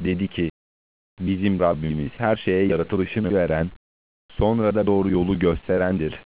Dedi ki, bizim Rabbimiz her şeye yaratılışını veren, sonra da doğru yolu gösterendir.